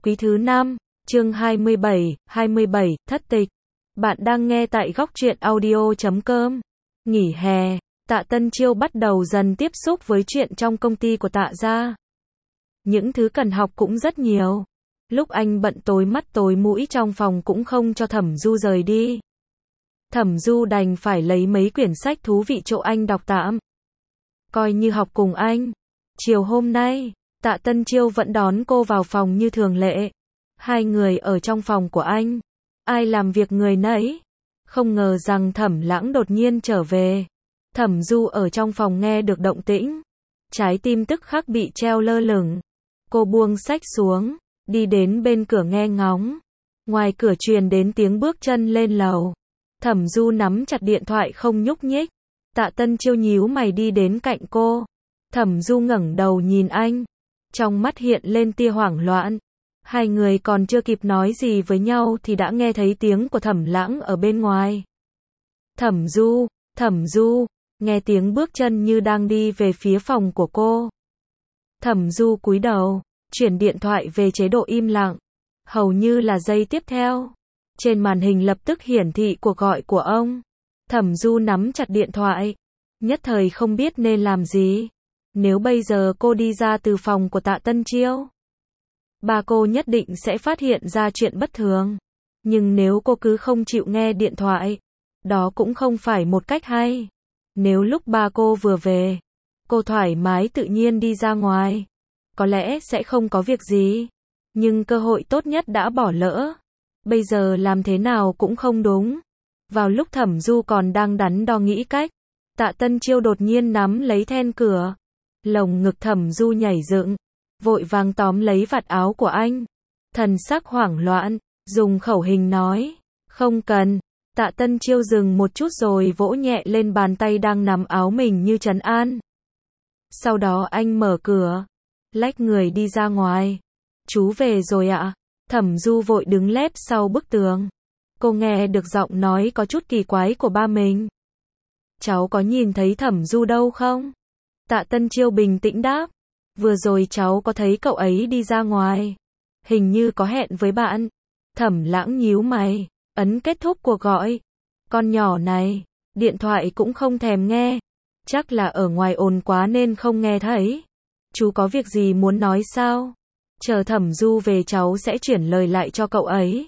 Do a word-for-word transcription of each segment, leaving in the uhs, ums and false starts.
Quý thứ năm, chương hai mươi bảy, hai mươi bảy, thất tịch. Bạn đang nghe tại góc truyện audio chấm com. Nghỉ hè, Tạ Tân Chiêu bắt đầu dần tiếp xúc với chuyện trong công ty của Tạ gia. Những thứ cần học cũng rất nhiều. Lúc anh bận tối mắt tối mũi trong phòng cũng không cho Thẩm Du rời đi. Thẩm Du đành phải lấy mấy quyển sách thú vị chỗ anh đọc tạm. Coi như học cùng anh. Chiều hôm nay, Tạ Tân Chiêu vẫn đón cô vào phòng như thường lệ. Hai người ở trong phòng của anh. Ai làm việc người nấy. Không ngờ rằng Thẩm Lãng đột nhiên trở về. Thẩm Du ở trong phòng nghe được động tĩnh. Trái tim tức khắc bị treo lơ lửng. Cô buông sách xuống, đi đến bên cửa nghe ngóng. Ngoài cửa truyền đến tiếng bước chân lên lầu. Thẩm Du nắm chặt điện thoại không nhúc nhích. Tạ Tân Chiêu nhíu mày đi đến cạnh cô. Thẩm Du ngẩng đầu nhìn anh. Trong mắt hiện lên tia hoảng loạn. Hai người còn chưa kịp nói gì với nhau thì đã nghe thấy tiếng của Thẩm Lãng ở bên ngoài. Thẩm Du, Thẩm Du, nghe tiếng bước chân như đang đi về phía phòng của cô. Thẩm Du cúi đầu, chuyển điện thoại về chế độ im lặng. Hầu như là giây tiếp theo, trên màn hình lập tức hiển thị cuộc gọi của ông. Thẩm Du nắm chặt điện thoại, nhất thời không biết nên làm gì. Nếu bây giờ cô đi ra từ phòng của Tạ Tân Chiêu, ba cô nhất định sẽ phát hiện ra chuyện bất thường. Nhưng nếu cô cứ không chịu nghe điện thoại, đó cũng không phải một cách hay. Nếu lúc ba cô vừa về, cô thoải mái tự nhiên đi ra ngoài, có lẽ sẽ không có việc gì. Nhưng cơ hội tốt nhất đã bỏ lỡ. Bây giờ làm thế nào cũng không đúng. Vào lúc Thẩm Du còn đang đắn đo nghĩ cách, Tạ Tân Chiêu đột nhiên nắm lấy then cửa. Lồng ngực Thẩm Du nhảy dựng, vội vàng tóm lấy vạt áo của anh. Thần sắc hoảng loạn, dùng khẩu hình nói, không cần. Tạ Tân Chiêu dừng một chút rồi vỗ nhẹ lên bàn tay đang nắm áo mình như trấn an. Sau đó anh mở cửa, lách người đi ra ngoài. Chú về rồi ạ. Thẩm Du vội đứng lép sau bức tường. Cô nghe được giọng nói có chút kỳ quái của ba mình. Cháu có nhìn thấy Thẩm Du đâu không? Tạ Tân Chiêu bình tĩnh đáp. Vừa rồi cháu có thấy cậu ấy đi ra ngoài. Hình như có hẹn với bạn. Thẩm Lãng nhíu mày, ấn kết thúc cuộc gọi. Con nhỏ này, điện thoại cũng không thèm nghe. Chắc là ở ngoài ồn quá nên không nghe thấy. Chú có việc gì muốn nói sao? Chờ Thẩm Du về cháu sẽ chuyển lời lại cho cậu ấy.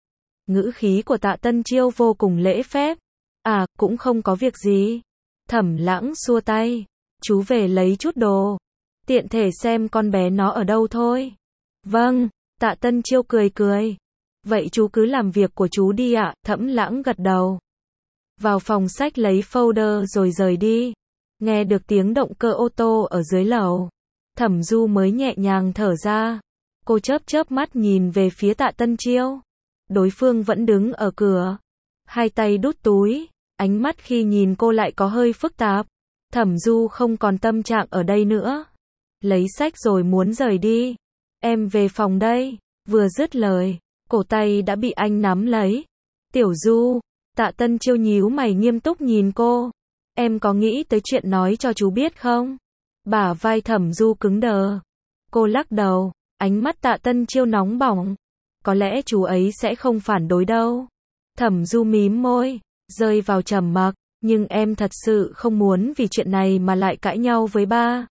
Ngữ khí của Tạ Tân Chiêu vô cùng lễ phép. À, cũng không có việc gì. Thẩm Lãng xua tay. Chú về lấy chút đồ. Tiện thể xem con bé nó ở đâu thôi. Vâng, Tạ Tân Chiêu cười cười. Vậy chú cứ làm việc của chú đi ạ. Thẩm Lãng gật đầu. Vào phòng sách lấy folder rồi rời đi. Nghe được tiếng động cơ ô tô ở dưới lầu. Thẩm Du mới nhẹ nhàng thở ra. Cô chớp chớp mắt nhìn về phía Tạ Tân Chiêu. Đối phương vẫn đứng ở cửa. Hai tay đút túi. Ánh mắt khi nhìn cô lại có hơi phức tạp. Thẩm Du không còn tâm trạng ở đây nữa. Lấy sách rồi muốn rời đi. Em về phòng đây. Vừa dứt lời, cổ tay đã bị anh nắm lấy. Tiểu Du. Tạ Tân Chiêu nhíu mày nghiêm túc nhìn cô. Em có nghĩ tới chuyện nói cho chú biết không? Bả vai Thẩm Du cứng đờ. Cô lắc đầu, ánh mắt Tạ Tân Chiêu nóng bỏng. Có lẽ chú ấy sẽ không phản đối đâu. Thẩm Du mím môi, rơi vào trầm mặc. Nhưng em thật sự không muốn vì chuyện này mà lại cãi nhau với ba.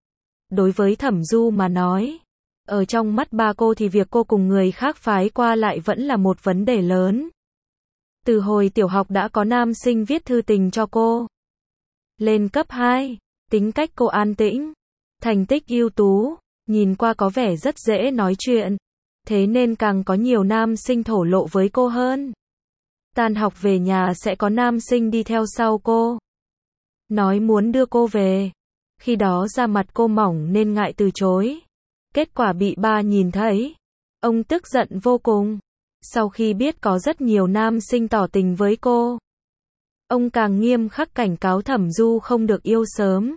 Đối với Thẩm Du mà nói, ở trong mắt ba cô thì việc cô cùng người khác phái qua lại vẫn là một vấn đề lớn. Từ hồi tiểu học đã có nam sinh viết thư tình cho cô. Lên cấp hai, tính cách cô an tĩnh, thành tích ưu tú, nhìn qua có vẻ rất dễ nói chuyện. Thế nên càng có nhiều nam sinh thổ lộ với cô hơn. Tan học về nhà sẽ có nam sinh đi theo sau cô. Nói muốn đưa cô về. Khi đó da mặt cô mỏng nên ngại từ chối. Kết quả bị ba nhìn thấy. Ông tức giận vô cùng. Sau khi biết có rất nhiều nam sinh tỏ tình với cô, ông càng nghiêm khắc cảnh cáo Thẩm Du không được yêu sớm.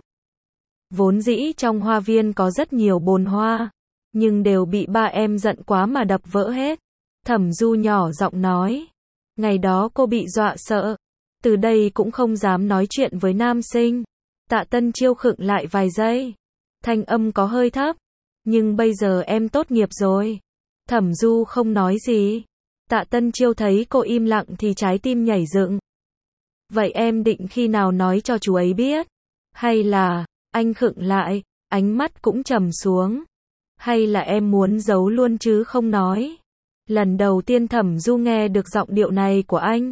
Vốn dĩ trong hoa viên có rất nhiều bồn hoa, nhưng đều bị ba em giận quá mà đập vỡ hết. Thẩm Du nhỏ giọng nói. Ngày đó cô bị dọa sợ. Từ đây cũng không dám nói chuyện với nam sinh. Tạ Tân Chiêu khựng lại vài giây. Thanh âm có hơi thấp. Nhưng bây giờ em tốt nghiệp rồi. Thẩm Du không nói gì. Tạ Tân Chiêu thấy cô im lặng thì trái tim nhảy dựng. Vậy em định khi nào nói cho chú ấy biết? Hay là, anh khựng lại, ánh mắt cũng trầm xuống. Hay là em muốn giấu luôn chứ không nói? Lần đầu tiên Thẩm Du nghe được giọng điệu này của anh.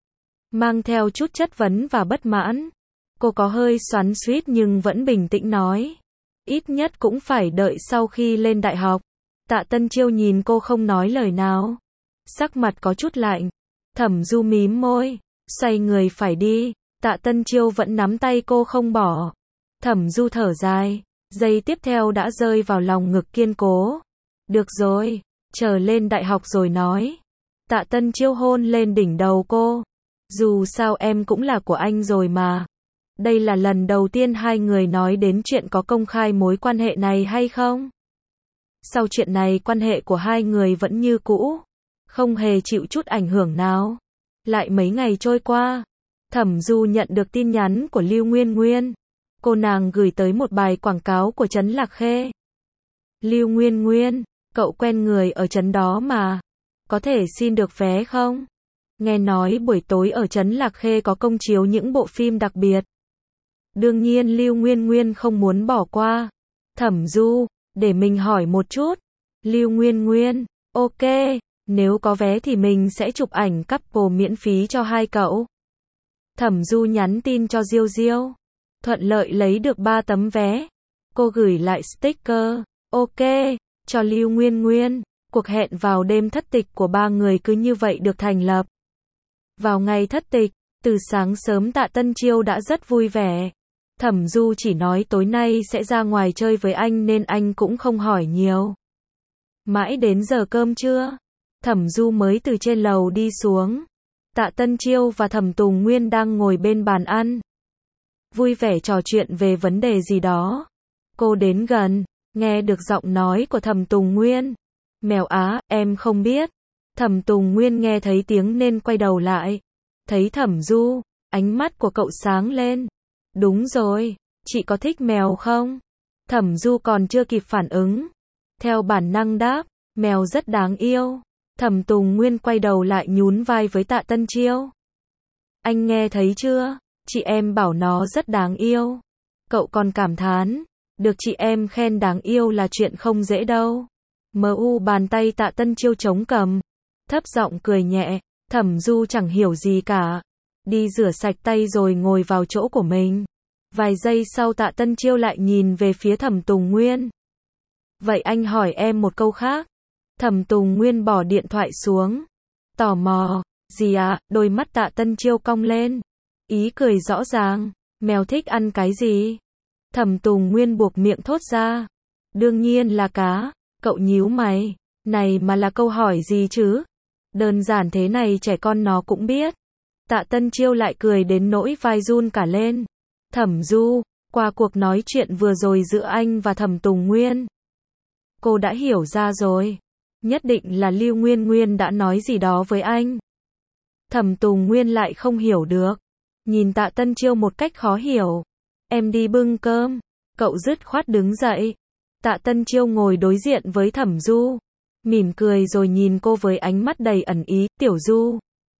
Mang theo chút chất vấn và bất mãn. Cô có hơi xoắn xuýt nhưng vẫn bình tĩnh nói. Ít nhất cũng phải đợi sau khi lên đại học. Tạ Tân Chiêu nhìn cô không nói lời nào. Sắc mặt có chút lạnh. Thẩm Du mím môi, xoay người phải đi. Tạ Tân Chiêu vẫn nắm tay cô không bỏ. Thẩm Du thở dài, giây tiếp theo đã rơi vào lòng ngực kiên cố. Được rồi, chờ lên đại học rồi nói. Tạ Tân Chiêu hôn lên đỉnh đầu cô. Dù sao em cũng là của anh rồi mà. Đây là lần đầu tiên hai người nói đến chuyện có công khai mối quan hệ này hay không? Sau chuyện này quan hệ của hai người vẫn như cũ, không hề chịu chút ảnh hưởng nào. Lại mấy ngày trôi qua, Thẩm Du nhận được tin nhắn của Lưu Nguyên Nguyên. Cô nàng gửi tới một bài quảng cáo của trấn Lạc Khê. Lưu Nguyên Nguyên, cậu quen người ở trấn đó mà. Có thể xin được vé không? Nghe nói buổi tối ở trấn Lạc Khê có công chiếu những bộ phim đặc biệt. Đương nhiên Lưu Nguyên Nguyên không muốn bỏ qua. Thẩm Du, để mình hỏi một chút. Lưu Nguyên Nguyên, ok, nếu có vé thì mình sẽ chụp ảnh couple miễn phí cho hai cậu. Thẩm Du nhắn tin cho Diêu Diêu. Thuận lợi lấy được ba tấm vé. Cô gửi lại sticker, ok, cho Lưu Nguyên Nguyên. Cuộc hẹn vào đêm thất tịch của ba người cứ như vậy được thành lập. Vào ngày thất tịch, từ sáng sớm Tạ Tân Chiêu đã rất vui vẻ. Thẩm Du chỉ nói tối nay sẽ ra ngoài chơi với anh nên anh cũng không hỏi nhiều. Mãi đến giờ cơm trưa, Thẩm Du mới từ trên lầu đi xuống. Tạ Tân Chiêu và Thẩm Tùng Nguyên đang ngồi bên bàn ăn. Vui vẻ trò chuyện về vấn đề gì đó. Cô đến gần, nghe được giọng nói của Thẩm Tùng Nguyên. Mèo Á, em không biết. Thẩm Tùng Nguyên nghe thấy tiếng nên quay đầu lại. Thấy Thẩm Du, ánh mắt của cậu sáng lên. Đúng rồi, chị có thích mèo không? Thẩm Du còn chưa kịp phản ứng. Theo bản năng đáp, mèo rất đáng yêu. Thẩm Tùng Nguyên quay đầu lại nhún vai với Tạ Tân Chiêu. Anh nghe thấy chưa? Chị em bảo nó rất đáng yêu. Cậu còn cảm thán. Được chị em khen đáng yêu là chuyện không dễ đâu. Mu bàn tay Tạ Tân Chiêu chống cằm. Thấp giọng cười nhẹ. Thẩm Du chẳng hiểu gì cả. Đi rửa sạch tay rồi ngồi vào chỗ của mình. Vài giây sau Tạ Tân Chiêu lại nhìn về phía Thẩm Tùng Nguyên. Vậy anh hỏi em một câu khác. Thẩm Tùng Nguyên bỏ điện thoại xuống. Tò mò. Gì à? Đôi mắt Tạ Tân Chiêu cong lên. Ý cười rõ ràng. Mèo thích ăn cái gì? Thẩm Tùng Nguyên buộc miệng thốt ra. Đương nhiên là cá. Cậu nhíu mày. Này mà là câu hỏi gì chứ? Đơn giản thế này trẻ con nó cũng biết. Tạ Tân Chiêu lại cười đến nỗi vai run cả lên. Thẩm Du, qua cuộc nói chuyện vừa rồi giữa anh và Thẩm Tùng Nguyên, cô đã hiểu ra rồi. Nhất định là Lưu Nguyên Nguyên đã nói gì đó với anh. Thẩm Tùng Nguyên lại không hiểu được. Nhìn Tạ Tân Chiêu một cách khó hiểu. Em đi bưng cơm. Cậu dứt khoát đứng dậy. Tạ Tân Chiêu ngồi đối diện với Thẩm Du. Mỉm cười rồi nhìn cô với ánh mắt đầy ẩn ý. Tiểu Du,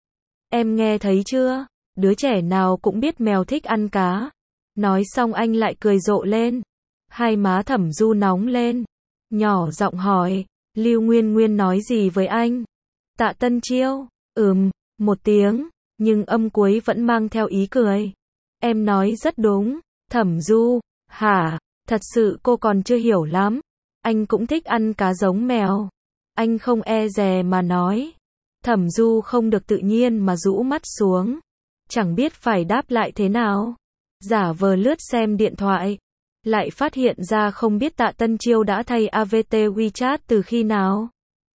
em nghe thấy chưa? Đứa trẻ nào cũng biết mèo thích ăn cá. Nói xong anh lại cười rộ lên. Hai má Thẩm Du nóng lên. Nhỏ giọng hỏi. Lưu Nguyên Nguyên nói gì với anh? Tạ Tân Chiêu, ừm, một tiếng, nhưng âm cuối vẫn mang theo ý cười. Em nói rất đúng. Thẩm Du, hả? Thật sự cô còn chưa hiểu lắm. Anh cũng thích ăn cá giống mèo. Anh không e dè mà nói. Thẩm Du không được tự nhiên mà rũ mắt xuống. Chẳng biết phải đáp lại thế nào. Giả vờ lướt xem điện thoại. Lại phát hiện ra không biết Tạ Tân Chiêu đã thay a vê tê WeChat từ khi nào.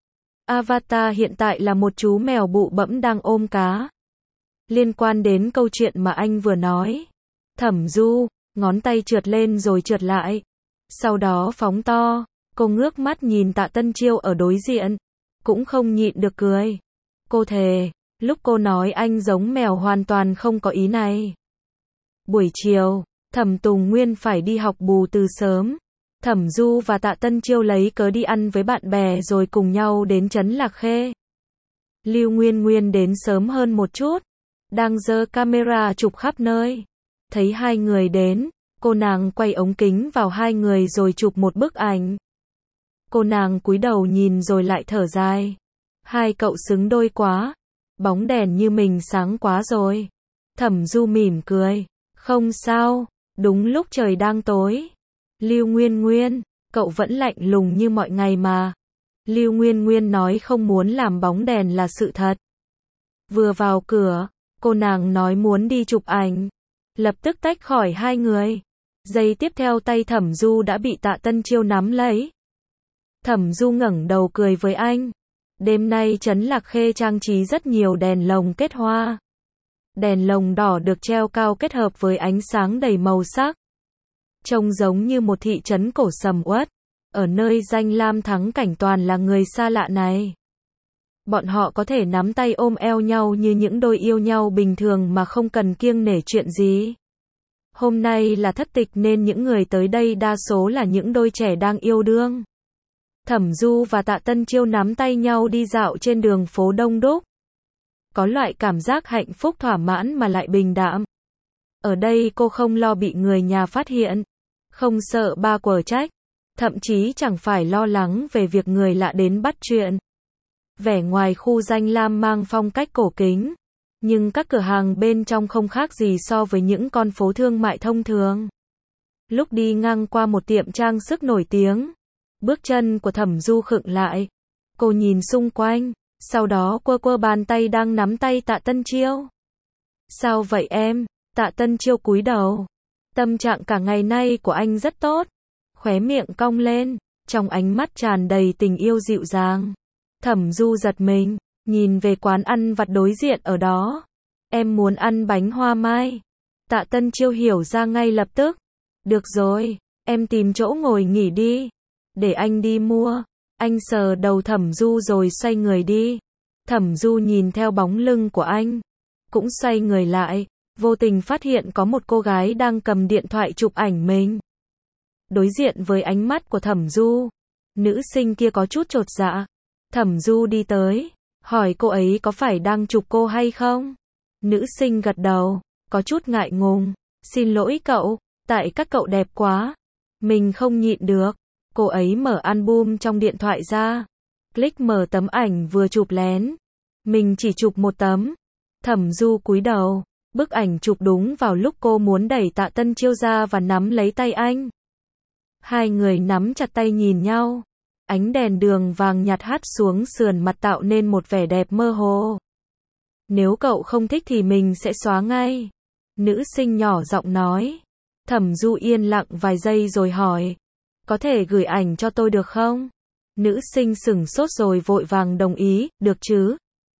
Avatar hiện tại là một chú mèo bụ bẫm đang ôm cá. Liên quan đến câu chuyện mà anh vừa nói. Thẩm Du, ngón tay trượt lên rồi trượt lại. Sau đó phóng to. Cô ngước mắt nhìn Tạ Tân Chiêu ở đối diện. Cũng không nhịn được cười. Cô thề, lúc cô nói anh giống mèo hoàn toàn không có ý này. Buổi chiều, Thẩm Tùng Nguyên phải đi học bù từ sớm. Thẩm Du và Tạ Tân Chiêu lấy cớ đi ăn với bạn bè rồi cùng nhau đến trấn Lạc Khê. Lưu Nguyên Nguyên đến sớm hơn một chút, đang giơ camera chụp khắp nơi. Thấy hai người đến, cô nàng quay ống kính vào hai người rồi chụp một bức ảnh. Cô nàng cúi đầu nhìn rồi lại thở dài. Hai cậu xứng đôi quá, bóng đèn như mình sáng quá rồi. Thẩm Du mỉm cười, không sao, đúng lúc trời đang tối. Lưu Nguyên Nguyên, cậu vẫn lạnh lùng như mọi ngày mà. Lưu Nguyên Nguyên nói không muốn làm bóng đèn là sự thật. Vừa vào cửa, cô nàng nói muốn đi chụp ảnh. Lập tức tách khỏi hai người. Giây tiếp theo tay Thẩm Du đã bị Tạ Tân Chiêu nắm lấy. Thẩm Du ngẩng đầu cười với anh. Đêm nay trấn Lạc Khê trang trí rất nhiều đèn lồng kết hoa. Đèn lồng đỏ được treo cao kết hợp với ánh sáng đầy màu sắc. Trông giống như một thị trấn cổ sầm uất. Ở nơi danh lam thắng cảnh toàn là người xa lạ này. Bọn họ có thể nắm tay ôm eo nhau như những đôi yêu nhau bình thường mà không cần kiêng nể chuyện gì. Hôm nay là thất tịch nên những người tới đây đa số là những đôi trẻ đang yêu đương. Thẩm Du và Tạ Tân Chiêu nắm tay nhau đi dạo trên đường phố đông đúc. Có loại cảm giác hạnh phúc thỏa mãn mà lại bình đạm. Ở đây cô không lo bị người nhà phát hiện, không sợ ba quở trách, thậm chí chẳng phải lo lắng về việc người lạ đến bắt chuyện. Vẻ ngoài khu danh lam mang phong cách cổ kính, nhưng các cửa hàng bên trong không khác gì so với những con phố thương mại thông thường. Lúc đi ngang qua một tiệm trang sức nổi tiếng, bước chân của Thẩm Du khựng lại. Cô nhìn xung quanh, sau đó quơ quơ bàn tay đang nắm tay Tạ Tân Chiêu. Sao vậy em? Tạ Tân Chiêu cúi đầu. Tâm trạng cả ngày nay của anh rất tốt. Khóe miệng cong lên, trong ánh mắt tràn đầy tình yêu dịu dàng. Thẩm Du giật mình, nhìn về quán ăn vặt đối diện ở đó. Em muốn ăn bánh hoa mai. Tạ Tân Chiêu hiểu ra ngay lập tức. Được rồi, em tìm chỗ ngồi nghỉ đi. Để anh đi mua. Anh sờ đầu Thẩm Du rồi xoay người đi. Thẩm Du nhìn theo bóng lưng của anh, cũng xoay người lại, vô tình phát hiện có một cô gái đang cầm điện thoại chụp ảnh mình. Đối diện với ánh mắt của Thẩm Du, nữ sinh kia có chút chột dạ. Thẩm Du đi tới, hỏi cô ấy có phải đang chụp cô hay không? Nữ sinh gật đầu, có chút ngại ngùng. Xin lỗi cậu, tại các cậu đẹp quá. Mình không nhịn được. Cô ấy mở album trong điện thoại ra. Click mở tấm ảnh vừa chụp lén. Mình chỉ chụp một tấm. Thẩm Du cúi đầu. Bức ảnh chụp đúng vào lúc cô muốn đẩy Tạ Tân Chiêu ra và nắm lấy tay anh. Hai người nắm chặt tay nhìn nhau. Ánh đèn đường vàng nhạt hắt xuống sườn mặt tạo nên một vẻ đẹp mơ hồ. Nếu cậu không thích thì mình sẽ xóa ngay. Nữ sinh nhỏ giọng nói. Thẩm Du yên lặng vài giây rồi hỏi. Có thể gửi ảnh cho tôi được không? Nữ sinh sửng sốt rồi vội vàng đồng ý, được chứ?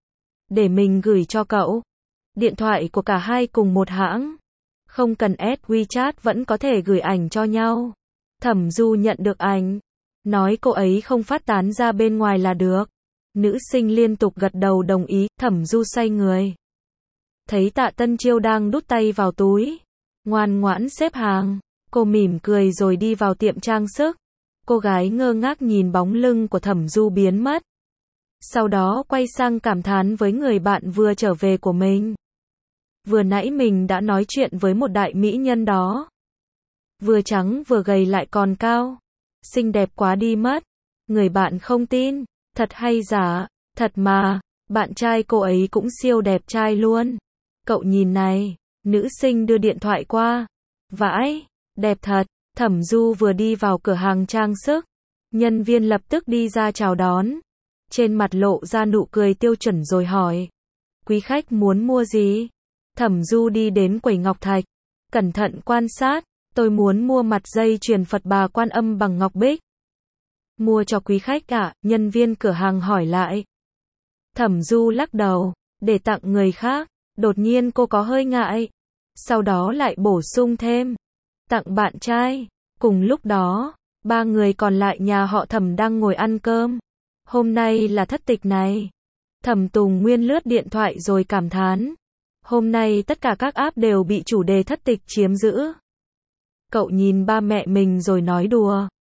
Để mình gửi cho cậu. Điện thoại của cả hai cùng một hãng. Không cần add WeChat vẫn có thể gửi ảnh cho nhau. Thẩm Du nhận được ảnh. Nói cô ấy không phát tán ra bên ngoài là được. Nữ sinh liên tục gật đầu đồng ý. Thẩm Du xoay người. Thấy Tạ Tân Chiêu đang đút tay vào túi. Ngoan ngoãn xếp hàng. Cô mỉm cười rồi đi vào tiệm trang sức. Cô gái ngơ ngác nhìn bóng lưng của Thẩm Du biến mất. Sau đó quay sang cảm thán với người bạn vừa trở về của mình. Vừa nãy mình đã nói chuyện với một đại mỹ nhân đó. Vừa trắng vừa gầy lại còn cao. Xinh đẹp quá đi mất. Người bạn không tin. Thật hay giả? Thật mà. Bạn trai cô ấy cũng siêu đẹp trai luôn. Cậu nhìn này. Nữ sinh đưa điện thoại qua. Vãi. Đẹp thật. Thẩm Du vừa đi vào cửa hàng trang sức. Nhân viên lập tức đi ra chào đón. Trên mặt lộ ra nụ cười tiêu chuẩn rồi hỏi. Quý khách muốn mua gì? Thẩm Du đi đến quầy ngọc thạch. Cẩn thận quan sát. Tôi muốn mua mặt dây chuyền Phật Bà Quan Âm bằng ngọc bích. Mua cho quý khách à? Nhân viên cửa hàng hỏi lại. Thẩm Du lắc đầu. Để tặng người khác. Đột nhiên cô có hơi ngại. Sau đó lại bổ sung thêm. Tặng bạn trai. Cùng lúc đó, ba người còn lại nhà họ Thẩm đang ngồi ăn cơm. Hôm nay là thất tịch này. Thẩm Tùng Nguyên lướt điện thoại rồi cảm thán. Hôm nay tất cả các app đều bị chủ đề thất tịch chiếm giữ. Cậu nhìn ba mẹ mình rồi nói đùa.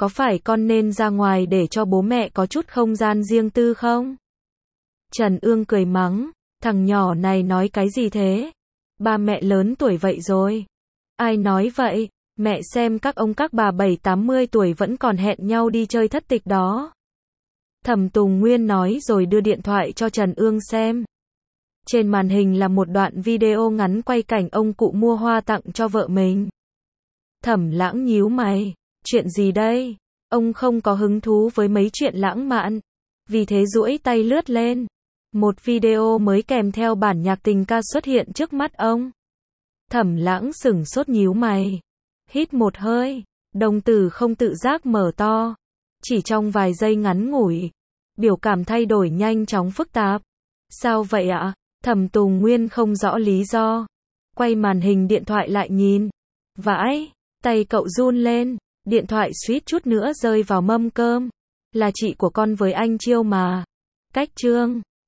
có phải con nên ra ngoài để cho bố mẹ có chút không gian riêng tư không? Trần Ương cười mắng, thằng nhỏ này nói cái gì thế? Ba mẹ lớn tuổi vậy rồi. Ai nói vậy? Mẹ xem các ông các bà bảy tám mươi tuổi vẫn còn hẹn nhau đi chơi thất tịch đó. Thẩm Tùng Nguyên nói rồi đưa điện thoại cho Trần Ương xem. Trên màn hình là một đoạn video ngắn quay cảnh ông cụ mua hoa tặng cho vợ mình. Thẩm Lãng nhíu mày, chuyện gì đây? Ông không có hứng thú với mấy chuyện lãng mạn, vì thế duỗi tay lướt lên. Một video mới kèm theo bản nhạc tình ca xuất hiện trước mắt ông. Thẩm Lãng sửng sốt nhíu mày, hít một hơi, đồng tử không tự giác mở to. Chỉ trong vài giây ngắn ngủi, biểu cảm thay đổi nhanh chóng phức tạp. Sao vậy ạ? Thẩm Tùng Nguyên không rõ lý do. Quay màn hình điện thoại lại nhìn. Vãi, tay cậu run lên, điện thoại suýt chút nữa rơi vào mâm cơm. Là chị của con với anh Chiêu mà. Cách chương